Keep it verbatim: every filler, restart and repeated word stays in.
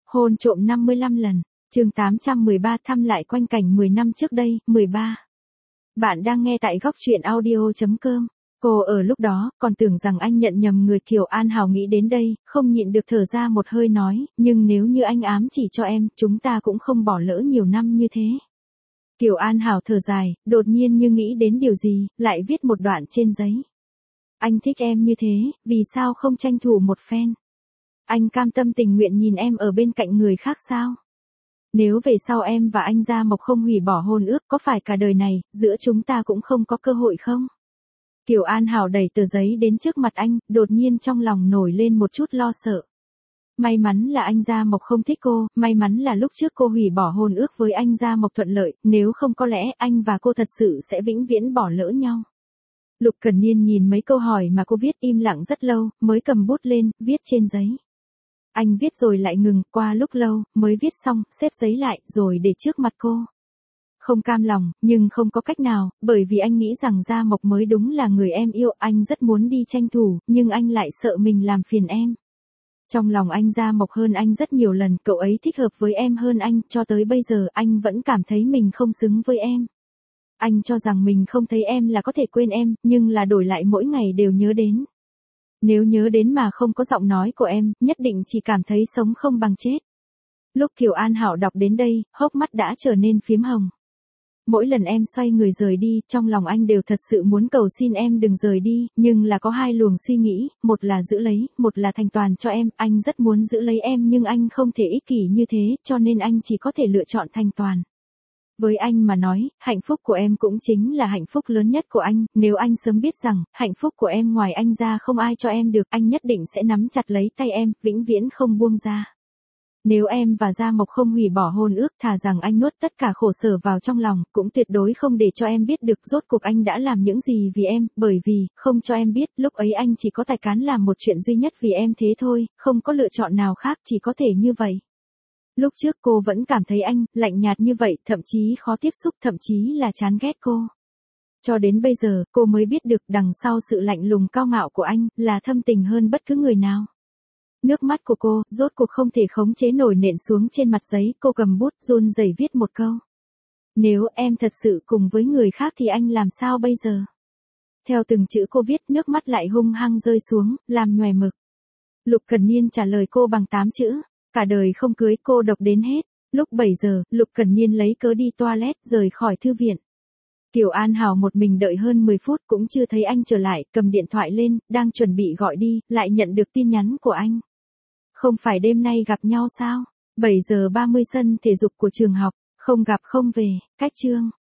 Hôn trộm năm mươi lăm lần. Chương tám trăm mười ba thăm lại quanh cảnh mười năm trước đây. mười ba. Bạn đang nghe tại góc truyện audio chấm com. Cô ở lúc đó còn tưởng rằng anh nhận nhầm người. Kiều An Hảo nghĩ đến đây, không nhịn được thở ra một hơi nói, nhưng nếu như anh ám chỉ cho em, chúng ta cũng không bỏ lỡ nhiều năm như thế. Kiều An Hảo thở dài, đột nhiên như nghĩ đến điều gì, lại viết một đoạn trên giấy. Anh thích em như thế, vì sao không tranh thủ một phen? Anh cam tâm tình nguyện nhìn em ở bên cạnh người khác sao? Nếu về sau em và anh Gia Mộc không hủy bỏ hôn ước, có phải cả đời này, giữa chúng ta cũng không có cơ hội không? Kiều An Hảo đẩy tờ giấy đến trước mặt anh, đột nhiên trong lòng nổi lên một chút lo sợ. May mắn là anh Gia Mộc không thích cô, may mắn là lúc trước cô hủy bỏ hôn ước với anh Gia Mộc thuận lợi, nếu không có lẽ anh và cô thật sự sẽ vĩnh viễn bỏ lỡ nhau. Lục Cần Niên nhìn mấy câu hỏi mà cô viết im lặng rất lâu, mới cầm bút lên, viết trên giấy. Anh viết rồi lại ngừng, qua lúc lâu, mới viết xong, xếp giấy lại, rồi để trước mặt cô. Không cam lòng, nhưng không có cách nào, bởi vì anh nghĩ rằng Gia Mộc mới đúng là người em yêu, anh rất muốn đi tranh thủ, nhưng anh lại sợ mình làm phiền em. Trong lòng anh Gia Mộc hơn anh rất nhiều lần, cậu ấy thích hợp với em hơn anh, cho tới bây giờ anh vẫn cảm thấy mình không xứng với em. Anh cho rằng mình không thấy em là có thể quên em, nhưng là đổi lại mỗi ngày đều nhớ đến. Nếu nhớ đến mà không có giọng nói của em, nhất định chỉ cảm thấy sống không bằng chết. Lúc Kiều An Hảo đọc đến đây, hốc mắt đã trở nên phiếm hồng. Mỗi lần em xoay người rời đi, trong lòng anh đều thật sự muốn cầu xin em đừng rời đi, nhưng là có hai luồng suy nghĩ, một là giữ lấy, một là thành toàn cho em, anh rất muốn giữ lấy em nhưng anh không thể ích kỷ như thế, cho nên anh chỉ có thể lựa chọn thành toàn. Với anh mà nói, hạnh phúc của em cũng chính là hạnh phúc lớn nhất của anh, nếu anh sớm biết rằng, hạnh phúc của em ngoài anh ra không ai cho em được, anh nhất định sẽ nắm chặt lấy tay em, vĩnh viễn không buông ra. Nếu em và Gia Mộc không hủy bỏ hôn ước, thà rằng anh nuốt tất cả khổ sở vào trong lòng, cũng tuyệt đối không để cho em biết được rốt cuộc anh đã làm những gì vì em, bởi vì, không cho em biết, lúc ấy anh chỉ có tài cán làm một chuyện duy nhất vì em thế thôi, không có lựa chọn nào khác, chỉ có thể như vậy. Lúc trước cô vẫn cảm thấy anh, lạnh nhạt như vậy, thậm chí khó tiếp xúc, thậm chí là chán ghét cô. Cho đến bây giờ, cô mới biết được đằng sau sự lạnh lùng cao ngạo của anh, là thâm tình hơn bất cứ người nào. Nước mắt của cô, rốt cuộc không thể khống chế nổi nện xuống trên mặt giấy, cô cầm bút, run rẩy viết một câu. Nếu em thật sự cùng với người khác thì anh làm sao bây giờ? Theo từng chữ cô viết, nước mắt lại hung hăng rơi xuống, làm nhòe mực. Lục Cần Niên trả lời cô bằng tám chữ. Cả đời không cưới, cô độc đến hết. Lúc bảy giờ, Lục Cần Niên lấy cớ đi toilet, rời khỏi thư viện. Kiều An Hảo một mình đợi hơn mười phút cũng chưa thấy anh trở lại, cầm điện thoại lên, đang chuẩn bị gọi đi, lại nhận được tin nhắn của anh. Không phải đêm nay gặp nhau sao? bảy giờ ba mươi sân thể dục của trường học, không gặp không về, cách chương.